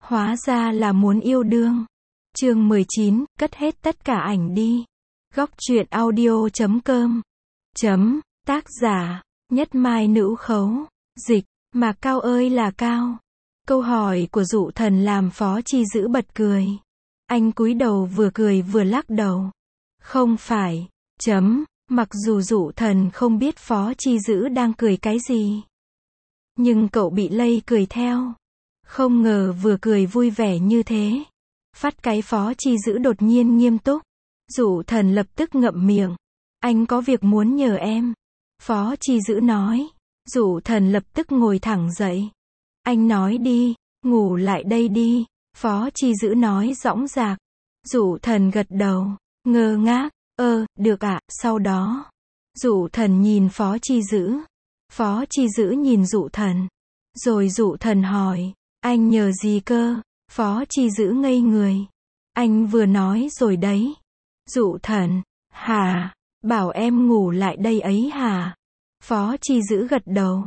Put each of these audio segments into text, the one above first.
Hóa ra là muốn yêu đương. Chương 19, cất hết tất cả ảnh đi. Góc truyện audio.com. Tác giả, Nhất Mai Nữ Khấu. Dịch, mà Cao ơi là Cao. Câu hỏi của Dụ Thần làm Phó Chi Dữ bật cười. Anh cúi đầu vừa cười vừa lắc đầu. Không phải. Mặc dù Dụ Thần không biết Phó Chi Dữ đang cười cái gì, nhưng cậu bị lây cười theo. Không ngờ vừa cười vui vẻ như thế. Phát cái Phó Chi Dữ đột nhiên nghiêm túc. Dụ Thần lập tức ngậm miệng. Anh có việc muốn nhờ em. Phó Chi Dữ nói. Dụ Thần lập tức ngồi thẳng dậy. Anh nói đi, ngủ lại đây đi. Phó Chi Dữ nói dõng dạc. Dụ Thần gật đầu, ngơ ngác. Được ạ. Sau đó, Dụ Thần nhìn Phó Chi Dữ. Phó Chi Dữ nhìn Dụ Thần. Rồi Dụ Thần hỏi, anh nhờ gì cơ? Phó Chi Dữ ngây người. Anh vừa nói rồi đấy. Dụ Thần, hả? Bảo em ngủ lại đây ấy hả? Phó Chi Dữ gật đầu.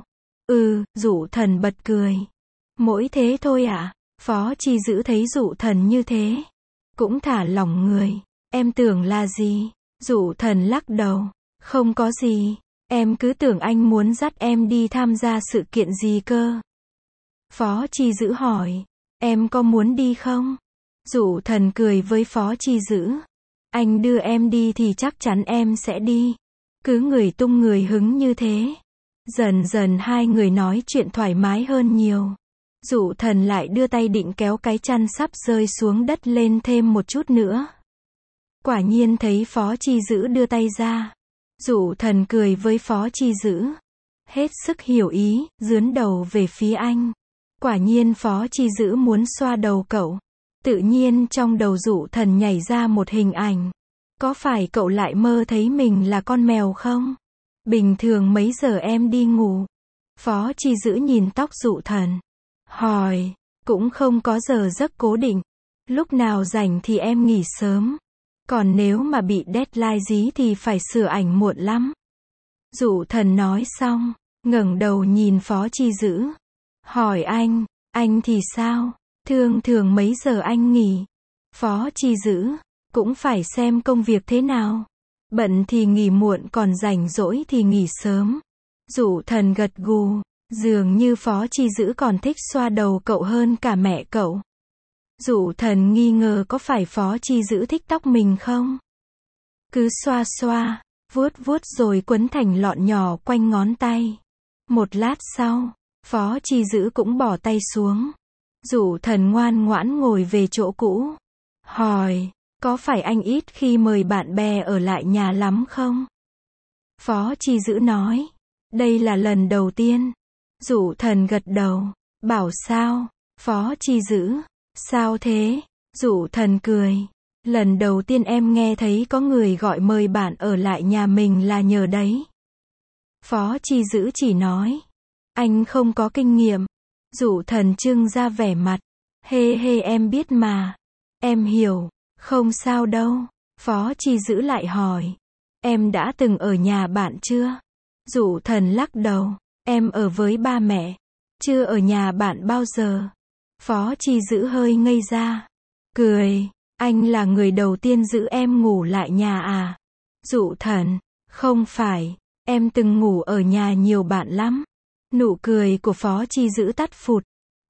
Dụ Thần bật cười. Mỗi thế thôi ạ. Phó Chi Dữ thấy Dụ Thần như thế, cũng thả lỏng người. Em tưởng là gì? Dụ Thần lắc đầu. Không có gì. Em cứ tưởng anh muốn dắt em đi tham gia sự kiện gì cơ. Phó Chi Dữ hỏi. Em có muốn đi không? Dụ Thần cười với Phó Chi Dữ. Anh đưa em đi thì chắc chắn em sẽ đi. Cứ người tung người hứng như thế. Dần dần hai người nói chuyện thoải mái hơn nhiều. Dụ Thần lại đưa tay định kéo cái chăn sắp rơi xuống đất lên thêm một chút nữa. Quả nhiên thấy Phó Chi Dữ đưa tay ra. Dụ Thần cười với Phó Chi Dữ. Hết sức hiểu ý, dướn đầu về phía anh. Quả nhiên Phó Chi Dữ muốn xoa đầu cậu. Tự nhiên trong đầu Dụ Thần nhảy ra một hình ảnh. Có phải cậu lại mơ thấy mình là con mèo không? Bình thường mấy giờ em đi ngủ? Phó Chi Dữ nhìn tóc Dụ Thần. Hỏi, cũng không có giờ giấc cố định. Lúc nào rảnh thì em nghỉ sớm. Còn nếu mà bị deadline dí thì phải sửa ảnh muộn lắm. Dụ Thần nói xong, ngẩng đầu nhìn Phó Chi Dữ. Hỏi anh thì sao? Thường mấy giờ anh nghỉ? Phó Chi Dữ, cũng phải xem công việc thế nào. Bận thì nghỉ muộn, còn rảnh rỗi thì nghỉ sớm. Dụ Thần gật gù, dường như Phó Chi Dữ còn thích xoa đầu cậu hơn cả mẹ cậu. Dụ Thần nghi ngờ có phải Phó Chi Dữ thích tóc mình không? Cứ xoa xoa, vuốt rồi quấn thành lọn nhỏ quanh ngón tay. Một lát sau, Phó Chi Dữ cũng bỏ tay xuống. Dụ Thần ngoan ngoãn ngồi về chỗ cũ. Hỏi, có phải anh ít khi mời bạn bè ở lại nhà lắm không? Phó Chi Dữ nói, đây là lần đầu tiên. Dụ Thần gật đầu, bảo sao? Phó Chi Dữ, sao thế? Dụ Thần cười. Lần đầu tiên em nghe thấy có người gọi mời bạn ở lại nhà mình là nhờ đấy. Phó Chi Dữ chỉ nói, anh không có kinh nghiệm. Dụ Thần trưng ra vẻ mặt. Hê em biết mà. Em hiểu, không sao đâu. Phó Chi Dữ lại hỏi, em đã từng ở nhà bạn chưa? Dụ Thần lắc đầu, em ở với ba mẹ, chưa ở nhà bạn bao giờ. Phó Chi Dữ hơi ngây ra, cười, anh là người đầu tiên giữ em ngủ lại nhà à? Dụ Thần, không phải, em từng ngủ ở nhà nhiều bạn lắm. Nụ cười của Phó Chi Dữ tắt phụt.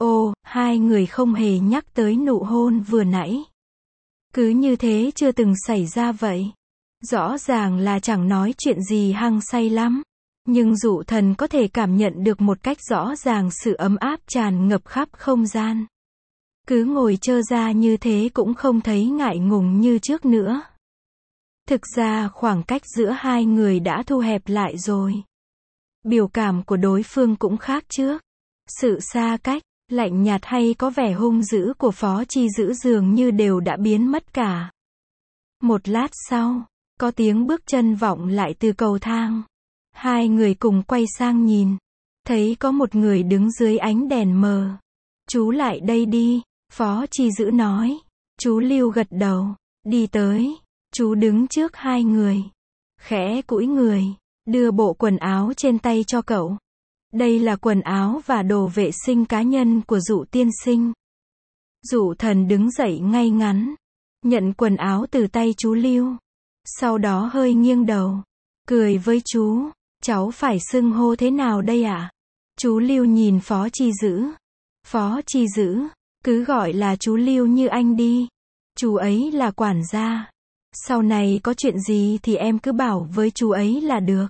Hai người không hề nhắc tới nụ hôn vừa nãy. Cứ như thế chưa từng xảy ra vậy. Rõ ràng là chẳng nói chuyện gì hăng say lắm. Nhưng Dụ Thần có thể cảm nhận được một cách rõ ràng sự ấm áp tràn ngập khắp không gian. Cứ ngồi trơ ra như thế cũng không thấy ngại ngùng như trước nữa. Thực ra khoảng cách giữa hai người đã thu hẹp lại rồi. Biểu cảm của đối phương cũng khác trước. Sự xa cách, lạnh nhạt hay có vẻ hung dữ của Phó Chi Dữ dường như đều đã biến mất cả. Một lát sau, có tiếng bước chân vọng lại từ cầu thang. Hai người cùng quay sang nhìn. Thấy có một người đứng dưới ánh đèn mờ. Chú lại đây đi, Phó Chi Dữ nói. Chú Lưu gật đầu, đi tới. Chú đứng trước hai người. Khẽ cũi người, đưa bộ quần áo trên tay cho cậu. Đây là quần áo và đồ vệ sinh cá nhân của Dụ tiên sinh. Dụ Thần đứng dậy ngay ngắn, nhận quần áo từ tay chú Lưu. Sau đó hơi nghiêng đầu, cười với chú, cháu phải xưng hô thế nào đây ạ? Chú Lưu nhìn Phó Chi Dữ. Phó Chi Dữ, cứ gọi là chú Lưu như anh đi. Chú ấy là quản gia. Sau này có chuyện gì thì em cứ bảo với chú ấy là được.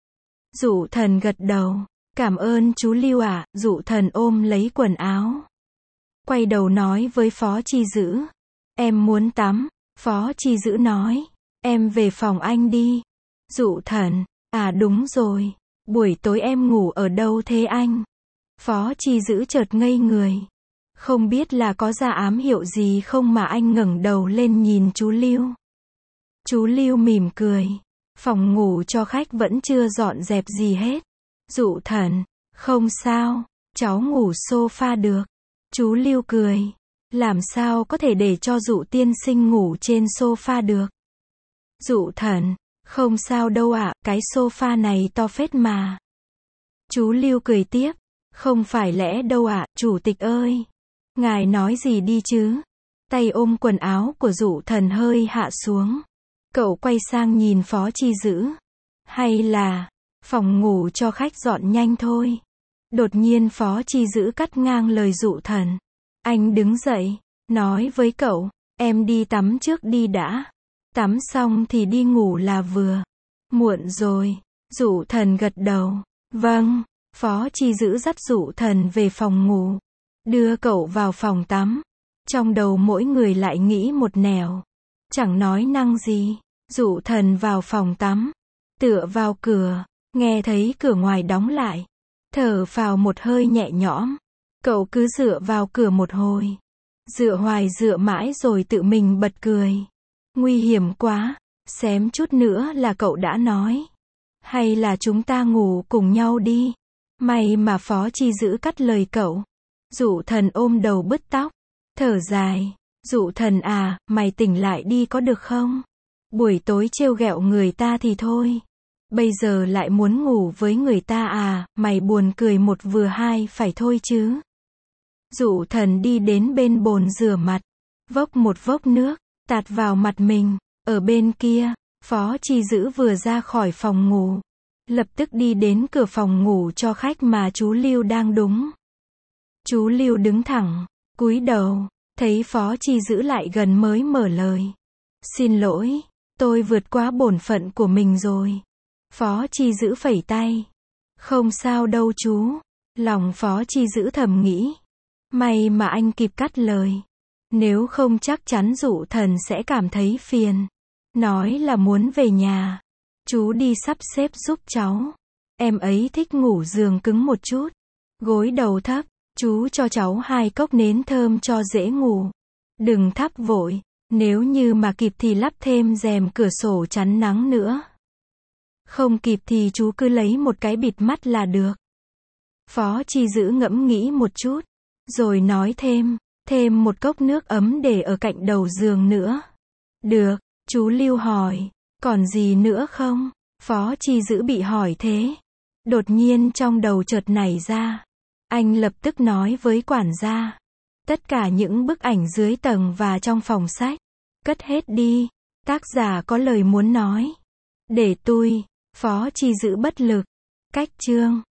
Dụ Thần gật đầu. Cảm ơn chú Lưu ạ. Dụ Thần ôm lấy quần áo, quay đầu nói với Phó Chi Dữ. Em muốn tắm. Phó Chi Dữ nói. Em về phòng anh đi. Dụ Thần. À đúng rồi. Buổi tối em ngủ ở đâu thế anh? Phó Chi Dữ chợt ngây người. Không biết là có ra ám hiệu gì không mà anh ngẩng đầu lên nhìn chú Lưu. Chú Lưu mỉm cười. Phòng ngủ cho khách vẫn chưa dọn dẹp gì hết. Dụ Thần. Không sao, cháu ngủ sofa được. Chú Lưu cười. Làm sao có thể để cho Dụ tiên sinh ngủ trên sofa được? Dụ Thần. Không sao đâu ạ, cái sofa này to phết mà. Chú Lưu cười tiếp. Không phải lẽ đâu ạ, chủ tịch ơi. Ngài nói gì đi chứ? Tay ôm quần áo của Dụ Thần hơi hạ xuống. Cậu quay sang nhìn Phó Chi Dữ. Hay là, phòng ngủ cho khách dọn nhanh thôi. Đột nhiên Phó Chi Dữ cắt ngang lời Dụ Thần. Anh đứng dậy, nói với cậu, em đi tắm trước đi đã. Tắm xong thì đi ngủ là vừa. Muộn rồi. Dụ Thần gật đầu. Vâng. Phó Chi Dữ dắt Dụ Thần về phòng ngủ, đưa cậu vào phòng tắm. Trong đầu mỗi người lại nghĩ một nẻo, chẳng nói năng gì. Dụ Thần vào phòng tắm, tựa vào cửa, nghe thấy cửa ngoài đóng lại, thở phào một hơi nhẹ nhõm. Cậu cứ dựa vào cửa một hồi, dựa hoài dựa mãi rồi tự mình bật cười. Nguy hiểm quá, xém chút nữa là cậu đã nói. Hay là chúng ta ngủ cùng nhau đi. May mà Phó Chi Dữ cắt lời cậu. Dụ Thần ôm đầu bứt tóc, thở dài. Dụ Thần à, mày tỉnh lại đi có được không? Buổi tối trêu ghẹo người ta thì thôi. Bây giờ lại muốn ngủ với người ta à, mày buồn cười một vừa hai phải thôi chứ. Dụ Thần đi đến bên bồn rửa mặt, vốc một vốc nước, tạt vào mặt mình. Ở bên kia, Phó Chi Dữ vừa ra khỏi phòng ngủ, lập tức đi đến cửa phòng ngủ cho khách mà chú Lưu đang đúng. Chú Lưu đứng thẳng, cúi đầu, thấy Phó Chi Dữ lại gần mới mở lời. Xin lỗi, tôi vượt quá bổn phận của mình rồi. Phó Chi Dữ phẩy tay. Không sao đâu chú. Lòng Phó Chi Dữ thầm nghĩ. May mà anh kịp cắt lời. Nếu không chắc chắn Dụ Thần sẽ cảm thấy phiền. Nói là muốn về nhà. Chú đi sắp xếp giúp cháu. Em ấy thích ngủ giường cứng một chút. Gối đầu thấp. Chú cho cháu 2 cốc nến thơm cho dễ ngủ. Đừng thắp vội. Nếu như mà kịp thì lắp thêm rèm cửa sổ chắn nắng nữa. Không kịp thì chú cứ lấy một cái bịt mắt là được. Phó Chi Dữ ngẫm nghĩ một chút. Rồi nói thêm một cốc nước ấm để ở cạnh đầu giường nữa. Được, chú Lưu hỏi. Còn gì nữa không? Phó Chi Dữ bị hỏi thế. Đột nhiên trong đầu chợt nảy ra. Anh lập tức nói với quản gia. Tất cả những bức ảnh dưới tầng và trong phòng sách, cất hết đi. Tác giả có lời muốn nói. Để tôi. Phó Chi Dữ bất lực. Cách chương.